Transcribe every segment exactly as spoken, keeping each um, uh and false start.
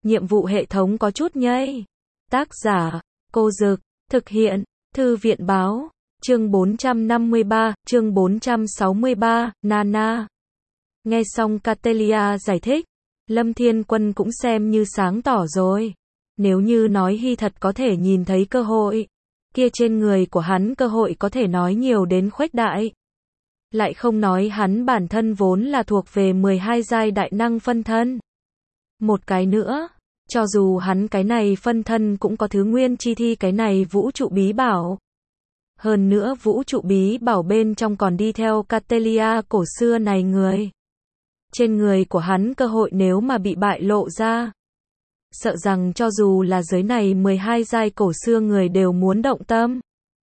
nhiệm vụ hệ thống có chút nhây. Tác giả, Cô Dực, thực hiện, Thư viện báo, chương bốn trăm năm mươi ba, chương bốn trăm sáu mươi ba, Nana. Nghe xong Catelia giải thích, Lâm Thiên Quân cũng xem như sáng tỏ rồi. Nếu như nói Hy thật có thể nhìn thấy cơ hội, kia trên người của hắn cơ hội có thể nói nhiều đến khuếch đại. Lại không nói hắn bản thân vốn là thuộc về mười hai giai đại năng phân thân. Một cái nữa, cho dù hắn cái này phân thân cũng có thứ nguyên chi thi cái này vũ trụ bí bảo. Hơn nữa vũ trụ bí bảo bên trong còn đi theo Catelia cổ xưa này người. Trên người của hắn cơ hội nếu mà bị bại lộ ra, sợ rằng cho dù là giới này mười hai giai cổ xưa người đều muốn động tâm.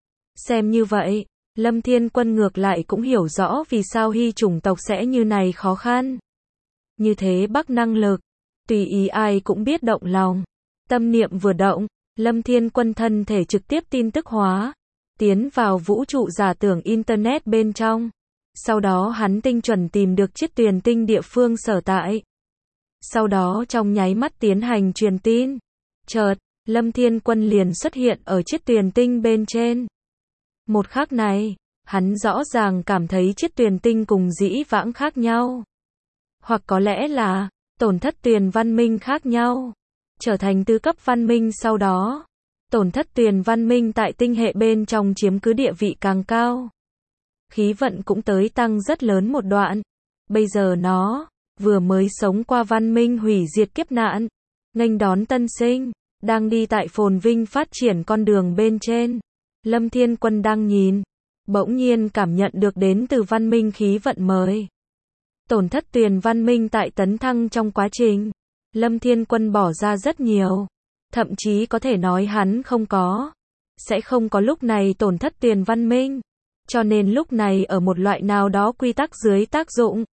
Xem như vậy, Lâm Thiên Quân ngược lại cũng hiểu rõ vì sao Hy chủng tộc sẽ như này khó khăn. Như thế bắc năng lực, tùy ý ai cũng biết động lòng. Tâm niệm vừa động, Lâm Thiên Quân thân thể trực tiếp tin tức hóa, tiến vào vũ trụ giả tưởng Internet bên trong. Sau đó hắn tinh chuẩn tìm được chiếc tuyền tinh địa phương sở tại. Sau đó trong nháy mắt tiến hành truyền tin. Chợt, Lâm Thiên Quân liền xuất hiện ở chiếc tuyền tinh bên trên. Một khắc này, hắn rõ ràng cảm thấy chiếc tuyền tinh cùng dĩ vãng khác nhau. Hoặc có lẽ là, tổn thất tuyền văn minh khác nhau. Trở thành tứ cấp văn minh sau đó, tổn thất tuyền văn minh tại tinh hệ bên trong chiếm cứ địa vị càng cao. Khí vận cũng tới tăng rất lớn một đoạn. Bây giờ nó, vừa mới sống qua văn minh hủy diệt kiếp nạn, nghênh đón tân sinh, đang đi tại phồn vinh phát triển con đường bên trên. Lâm Thiên Quân đang nhìn, bỗng nhiên cảm nhận được đến từ văn minh khí vận mới. Tổn thất tuyền văn minh tại tấn thăng trong quá trình, Lâm Thiên Quân bỏ ra rất nhiều, thậm chí có thể nói hắn không có, sẽ không có lúc này tổn thất tuyền văn minh. Cho nên lúc này ở một loại nào đó quy tắc dưới tác dụng,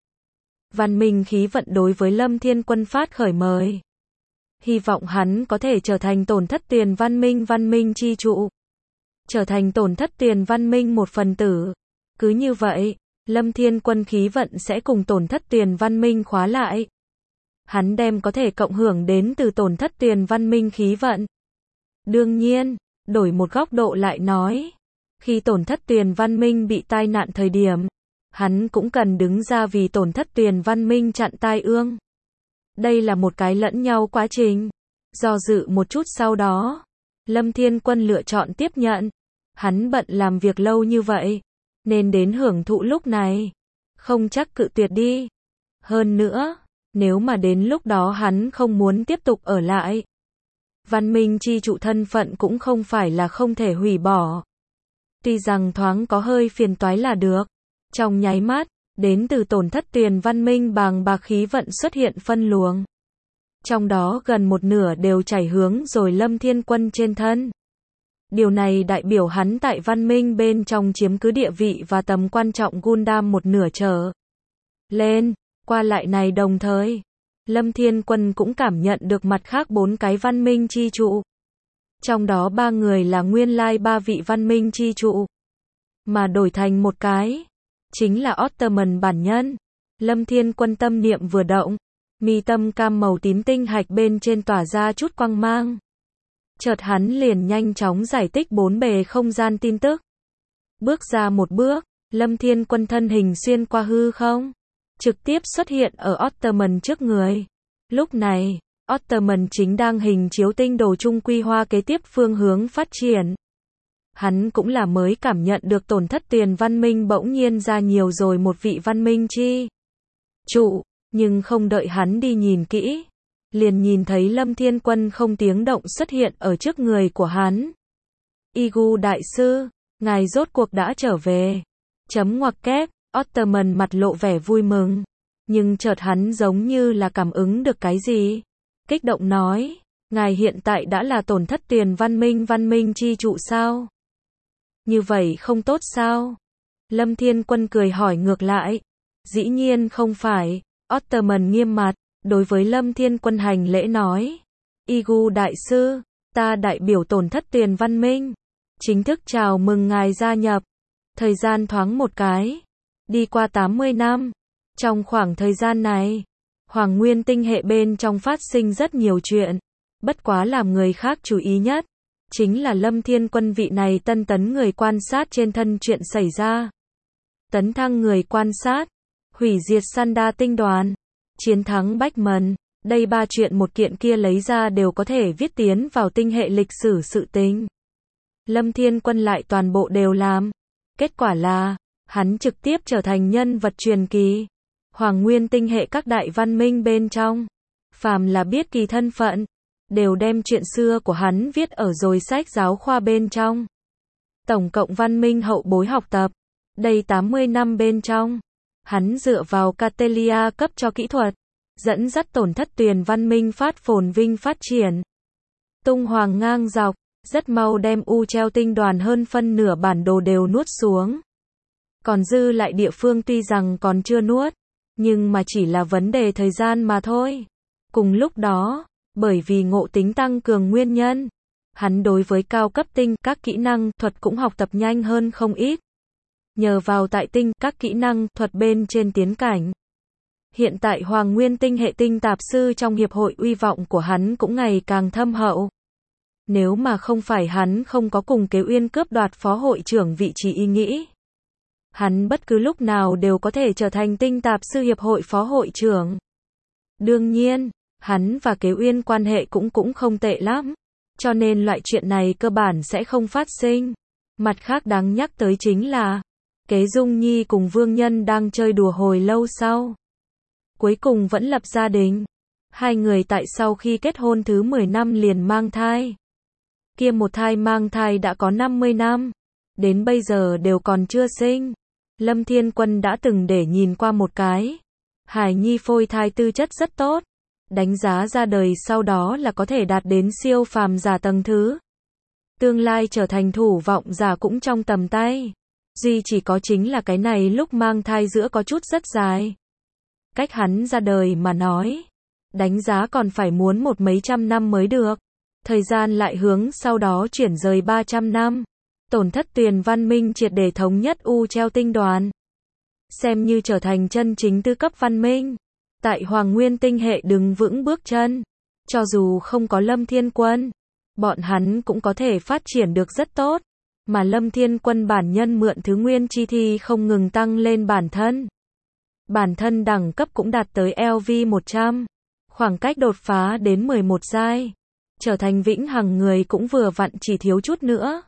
văn minh khí vận đối với Lâm Thiên Quân phát khởi mời. Hy vọng hắn có thể trở thành tổn thất tuyền văn minh văn minh chi trụ. Trở thành tổn thất tuyền văn minh một phần tử. Cứ như vậy, Lâm Thiên Quân khí vận sẽ cùng tổn thất tuyền văn minh khóa lại. Hắn đem có thể cộng hưởng đến từ tổn thất tuyền văn minh khí vận. Đương nhiên, đổi một góc độ lại nói, khi tổn thất tuyền văn minh bị tai nạn thời điểm, hắn cũng cần đứng ra vì tổn thất tuyền văn minh chặn tai ương. Đây là một cái lẫn nhau quá trình. Do dự một chút sau đó, Lâm Thiên Quân lựa chọn tiếp nhận. Hắn bận làm việc lâu như vậy, nên đến hưởng thụ lúc này. Không chắc cự tuyệt đi. Hơn nữa, nếu mà đến lúc đó hắn không muốn tiếp tục ở lại, văn minh chi trụ thân phận cũng không phải là không thể hủy bỏ. Tuy rằng thoáng có hơi phiền toái là được. Trong nháy mắt, đến từ tổn thất tuyền văn minh bàng bạc khí vận xuất hiện phân luồng. Trong đó gần một nửa đều chảy hướng rồi Lâm Thiên Quân trên thân. Điều này đại biểu hắn tại văn minh bên trong chiếm cứ địa vị và tầm quan trọng Gundam một nửa trở lên. Qua lại này đồng thời, Lâm Thiên Quân cũng cảm nhận được mặt khác bốn cái văn minh chi trụ. Trong đó ba người là nguyên lai ba vị văn minh chi trụ. Mà đổi thành một cái, chính là Ottoman bản nhân. Lâm Thiên Quân tâm niệm vừa động, mi tâm cam màu tím tinh hạch bên trên tỏa ra chút quang mang. Chợt hắn liền nhanh chóng giải tích bốn bề không gian tin tức. Bước ra một bước, Lâm Thiên Quân thân hình xuyên qua hư không, trực tiếp xuất hiện ở Ottoman trước người. Lúc này, Ottoman chính đang hình chiếu tinh đồ trung quy hoa kế tiếp phương hướng phát triển. Hắn cũng là mới cảm nhận được tổn thất tuyền văn minh bỗng nhiên ra nhiều rồi một vị văn minh chi trụ, nhưng không đợi hắn đi nhìn kỹ, liền nhìn thấy Lâm Thiên Quân không tiếng động xuất hiện ở trước người của hắn. Igu đại sư, ngài rốt cuộc đã trở về. Chấm ngoặc kép, Ottoman mặt lộ vẻ vui mừng, nhưng chợt hắn giống như là cảm ứng được cái gì. Kích động nói, ngài hiện tại đã là tổn thất tuyền văn minh văn minh chi trụ sao? Như vậy không tốt sao? Lâm Thiên Quân cười hỏi ngược lại. Dĩ nhiên không phải. Ottoman nghiêm mặt, đối với Lâm Thiên Quân hành lễ nói. Igu đại sư, ta đại biểu tổn thất tuyền văn minh. Chính thức chào mừng ngài gia nhập. Thời gian thoáng một cái. Đi qua tám mươi năm. Trong khoảng thời gian này, Hoàng Nguyên tinh hệ bên trong phát sinh rất nhiều chuyện. Bất quá làm người khác chú ý nhất, chính là Lâm Thiên Quân vị này tân tấn người quan sát trên thân chuyện xảy ra. Tấn thăng người quan sát, hủy diệt Sanda tinh đoàn, chiến thắng Bách Mần, đây ba chuyện một kiện kia lấy ra đều có thể viết tiến vào tinh hệ lịch sử sự tình. Lâm Thiên Quân lại toàn bộ đều làm. Kết quả là, hắn trực tiếp trở thành nhân vật truyền kỳ. Hoàng Nguyên tinh hệ các đại văn minh bên trong, phàm là biết kỳ thân phận, đều đem chuyện xưa của hắn viết ở rồi sách giáo khoa bên trong. Tổng cộng văn minh hậu bối học tập, đây tám mươi năm bên trong, hắn dựa vào Catelia cấp cho kỹ thuật, dẫn dắt tổn thất tuyền văn minh phát phồn vinh phát triển. Tung hoàng ngang dọc, rất mau đem U Treo tinh đoàn hơn phân nửa bản đồ đều nuốt xuống. Còn dư lại địa phương tuy rằng còn chưa nuốt, nhưng mà chỉ là vấn đề thời gian mà thôi. Cùng lúc đó, bởi vì ngộ tính tăng cường nguyên nhân, hắn đối với cao cấp tinh các kỹ năng thuật cũng học tập nhanh hơn không ít. Nhờ vào tại tinh các kỹ năng thuật bên trên tiến cảnh. Hiện tại Hoàng Nguyên tinh hệ tinh tạp sư trong hiệp hội uy vọng của hắn cũng ngày càng thâm hậu. Nếu mà không phải hắn không có cùng Kế Uyên cướp đoạt phó hội trưởng vị trí ý nghĩ, hắn bất cứ lúc nào đều có thể trở thành tinh tạp sư hiệp hội phó hội trưởng. Đương nhiên, hắn và Kế Uyên quan hệ cũng cũng không tệ lắm, cho nên loại chuyện này cơ bản sẽ không phát sinh. Mặt khác đáng nhắc tới chính là, Kế Dung Nhi cùng Vương Nhân đang chơi đùa hồi lâu sau. Cuối cùng vẫn lập gia đình. Hai người tại sau khi kết hôn thứ mười năm liền mang thai. Kia một thai mang thai đã có năm mươi năm. Đến bây giờ đều còn chưa sinh. Lâm Thiên Quân đã từng để nhìn qua một cái. Hải nhi phôi thai tư chất rất tốt. Đánh giá ra đời sau đó là có thể đạt đến siêu phàm giả tầng thứ. Tương lai trở thành thủ vọng giả cũng trong tầm tay. Duy chỉ có chính là cái này lúc mang thai giữa có chút rất dài. Cách hắn ra đời mà nói, đánh giá còn phải muốn một mấy trăm năm mới được. Thời gian lại hướng sau đó chuyển rời ba trăm năm. Tổn thất tuyền văn minh triệt để thống nhất U Treo tinh đoàn. Xem như trở thành chân chính tư cấp văn minh. Tại Hoàng Nguyên tinh hệ đứng vững bước chân. Cho dù không có Lâm Thiên Quân, bọn hắn cũng có thể phát triển được rất tốt. Mà Lâm Thiên Quân bản nhân mượn thứ nguyên chi thi không ngừng tăng lên bản thân. Bản thân đẳng cấp cũng đạt tới L V một trăm. Khoảng cách đột phá đến mười một giai. Trở thành vĩnh hằng người cũng vừa vặn chỉ thiếu chút nữa.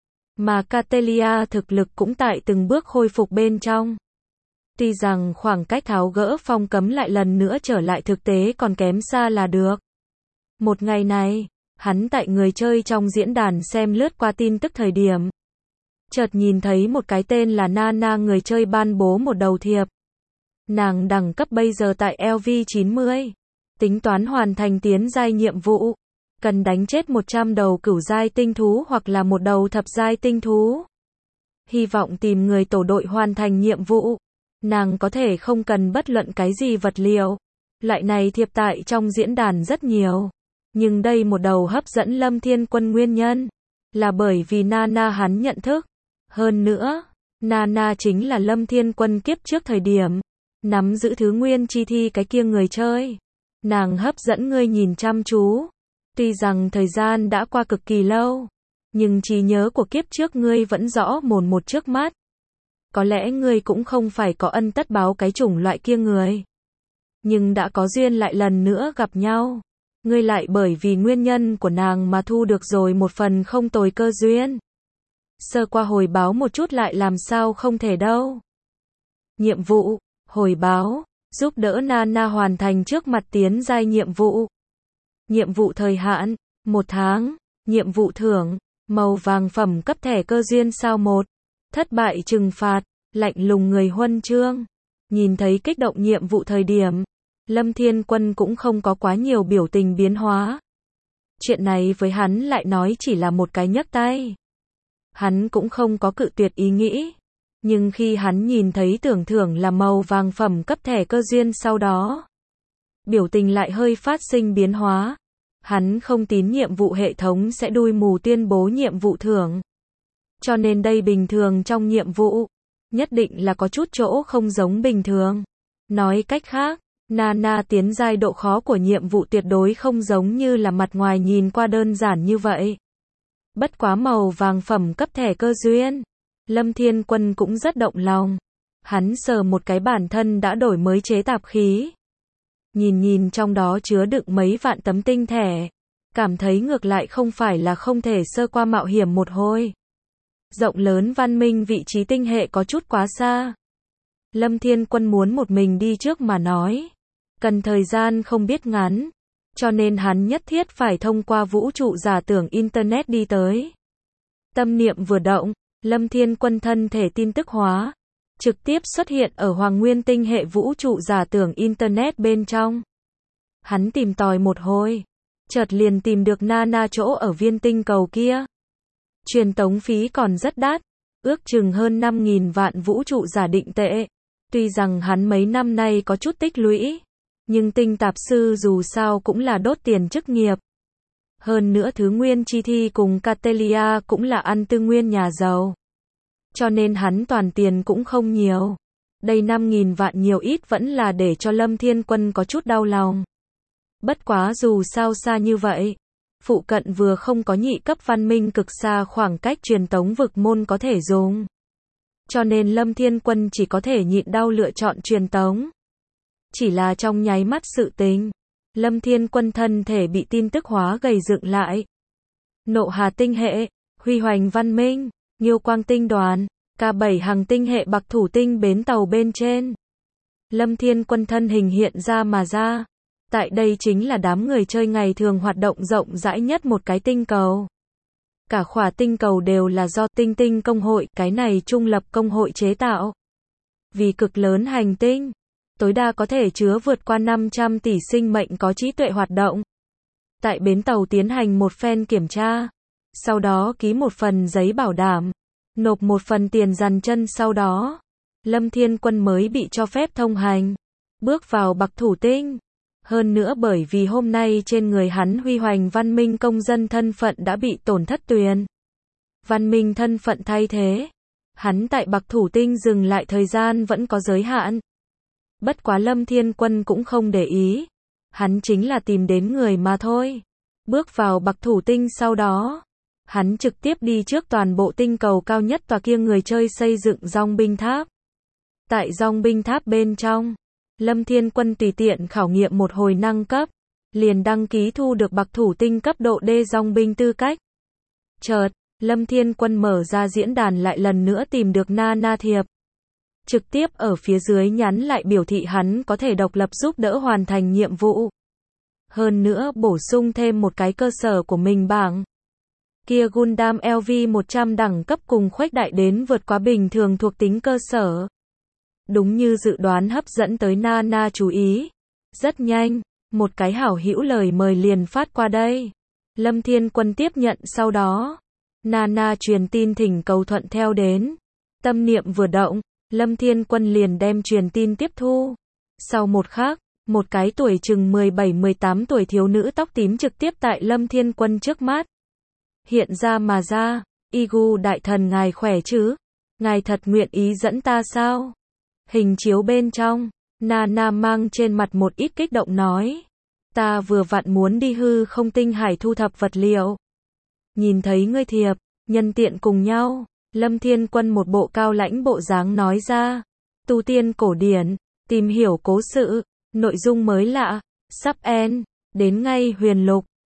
Mà Catelia thực lực cũng tại từng bước khôi phục bên trong. Tuy rằng khoảng cách tháo gỡ phong cấm lại lần nữa trở lại thực tế còn kém xa là được. Một ngày này, hắn tại người chơi trong diễn đàn xem lướt qua tin tức thời điểm. Chợt nhìn thấy một cái tên là Nana người chơi ban bố một đầu thiệp. Nàng đẳng cấp bây giờ tại L V chín mươi. Tính toán hoàn thành tiến giai nhiệm vụ. Cần đánh chết một trăm đầu cửu giai tinh thú hoặc là một đầu thập giai tinh thú. Hy vọng tìm người tổ đội hoàn thành nhiệm vụ. Nàng có thể không cần bất luận cái gì vật liệu. Loại này thiệp tại trong diễn đàn rất nhiều. Nhưng đây một đầu hấp dẫn Lâm Thiên Quân nguyên nhân. Là bởi vì Nana hắn nhận thức. Hơn nữa, Nana chính là Lâm Thiên Quân kiếp trước thời điểm. Nắm giữ thứ nguyên chi thi cái kia người chơi. Nàng hấp dẫn ngươi nhìn chăm chú. Tuy rằng thời gian đã qua cực kỳ lâu. Nhưng trí nhớ của kiếp trước ngươi vẫn rõ mồn một trước mắt. Có lẽ ngươi cũng không phải có ân tất báo cái chủng loại kia người. Nhưng đã có duyên lại lần nữa gặp nhau. Ngươi lại bởi vì nguyên nhân của nàng mà thu được rồi một phần không tồi cơ duyên. Sơ qua hồi báo một chút lại làm sao không thể đâu. Nhiệm vụ, hồi báo, giúp đỡ Nana hoàn thành trước mặt tiến giai nhiệm vụ. Nhiệm vụ thời hạn, một tháng. Nhiệm vụ thưởng, màu vàng phẩm cấp thẻ cơ duyên sao một. Thất bại trừng phạt, lạnh lùng người huân chương. Nhìn thấy kích động nhiệm vụ thời điểm, Lâm Thiên Quân cũng không có quá nhiều biểu tình biến hóa. Chuyện này với hắn lại nói chỉ là một cái nhấc tay. Hắn cũng không có cự tuyệt ý nghĩ. Nhưng khi hắn nhìn thấy tưởng thưởng là màu vàng phẩm cấp thẻ cơ duyên sau đó, biểu tình lại hơi phát sinh biến hóa. Hắn không tín nhiệm vụ hệ thống sẽ đuôi mù tuyên bố nhiệm vụ thưởng. Cho nên đây bình thường trong nhiệm vụ, nhất định là có chút chỗ không giống bình thường. Nói cách khác, Nana tiến giai độ khó của nhiệm vụ tuyệt đối không giống như là mặt ngoài nhìn qua đơn giản như vậy. Bất quá màu vàng phẩm cấp thẻ cơ duyên. Lâm Thiên Quân cũng rất động lòng. Hắn sờ một cái bản thân đã đổi mới chế tạp khí. Nhìn nhìn trong đó chứa đựng mấy vạn tấm tinh thẻ. Cảm thấy ngược lại không phải là không thể sơ qua mạo hiểm một hồi. Rộng lớn văn minh vị trí tinh hệ có chút quá xa. Lâm Thiên Quân muốn một mình đi trước mà nói. Cần thời gian không biết ngắn. Cho nên hắn nhất thiết phải thông qua vũ trụ giả tưởng Internet đi tới. Tâm niệm vừa động, Lâm Thiên Quân thân thể tin tức hóa. Trực tiếp xuất hiện ở Hoàng Nguyên tinh hệ vũ trụ giả tưởng Internet bên trong. Hắn tìm tòi một hồi. Chợt liền tìm được Nana chỗ ở viên tinh cầu kia. Truyền tống phí còn rất đắt. Ước chừng hơn năm nghìn vạn vũ trụ giả định tệ. Tuy rằng hắn mấy năm nay có chút tích lũy. Nhưng tinh tạp sư dù sao cũng là đốt tiền chức nghiệp. Hơn nữa thứ nguyên chi thi cùng Catelia cũng là ăn tư nguyên nhà giàu. Cho nên hắn toàn tiền cũng không nhiều. Đây năm nghìn vạn nhiều ít vẫn là để cho Lâm Thiên Quân có chút đau lòng. Bất quá dù sao xa như vậy. Phụ cận vừa không có nhị cấp văn minh cực xa khoảng cách truyền tống vực môn có thể dùng. Cho nên Lâm Thiên Quân chỉ có thể nhịn đau lựa chọn truyền tống. Chỉ là trong nháy mắt sự tình. Lâm Thiên Quân thân thể bị tin tức hóa gầy dựng lại. Nộ Hà tinh hệ, Huy Hoành văn minh, Nghiêu Quang tinh đoàn, K bảy hàng tinh hệ Bạc Thủ tinh bến tàu bên trên. Lâm Thiên Quân thân hình hiện ra mà ra. Tại đây chính là đám người chơi ngày thường hoạt động rộng rãi nhất một cái tinh cầu. Cả khỏa tinh cầu đều là do tinh tinh công hội, cái này trung lập công hội chế tạo. Vì cực lớn hành tinh, tối đa có thể chứa vượt qua năm trăm tỷ sinh mệnh có trí tuệ hoạt động. Tại bến tàu tiến hành một phen kiểm tra. Sau đó ký một phần giấy bảo đảm. Nộp một phần tiền dằn chân sau đó. Lâm Thiên Quân mới bị cho phép thông hành. Bước vào Bạc Thủ tinh. Hơn nữa bởi vì hôm nay trên người hắn Huy Hoành văn minh công dân thân phận đã bị tổn thất tuyền. Văn minh thân phận thay thế. Hắn tại Bạc Thủ tinh dừng lại thời gian vẫn có giới hạn. Bất quá Lâm Thiên Quân cũng không để ý. Hắn chính là tìm đến người mà thôi. Bước vào Bạc Thủ tinh sau đó. Hắn trực tiếp đi trước toàn bộ tinh cầu cao nhất tòa kia người chơi xây dựng dòng binh tháp. Tại dòng binh tháp bên trong. Lâm Thiên Quân tùy tiện khảo nghiệm một hồi năng cấp. Liền đăng ký thu được Bạc Thủ tinh cấp độ D dòng binh tư cách. Chợt, Lâm Thiên Quân mở ra diễn đàn lại lần nữa tìm được Nana thiệp. Trực tiếp ở phía dưới nhắn lại biểu thị hắn có thể độc lập giúp đỡ hoàn thành nhiệm vụ. Hơn nữa bổ sung thêm một cái cơ sở của mình bảng. Kia Gundam L V một trăm đẳng cấp cùng khuếch đại đến vượt quá bình thường thuộc tính cơ sở. Đúng như dự đoán hấp dẫn tới Nana chú ý. Rất nhanh, một cái hảo hữu lời mời liền phát qua đây. Lâm Thiên Quân tiếp nhận sau đó. Nana truyền tin thỉnh cầu thuận theo đến. Tâm niệm vừa động, Lâm Thiên Quân liền đem truyền tin tiếp thu. Sau một khắc, một cái tuổi chừng mười bảy mười tám tuổi thiếu nữ tóc tím trực tiếp tại Lâm Thiên Quân trước mắt. Hiện ra mà ra, Igu đại thần ngài khỏe chứ? Ngài thật nguyện ý dẫn ta sao? Hình chiếu bên trong, Nana mang trên mặt một ít kích động nói. Ta vừa vặn muốn đi hư không tinh hải thu thập vật liệu. Nhìn thấy ngươi thiệp, nhân tiện cùng nhau. Lâm Thiên Quân một bộ cao lãnh bộ dáng nói ra. Tu tiên cổ điển, tìm hiểu cố sự, nội dung mới lạ, sắp end, đến ngay huyền lục.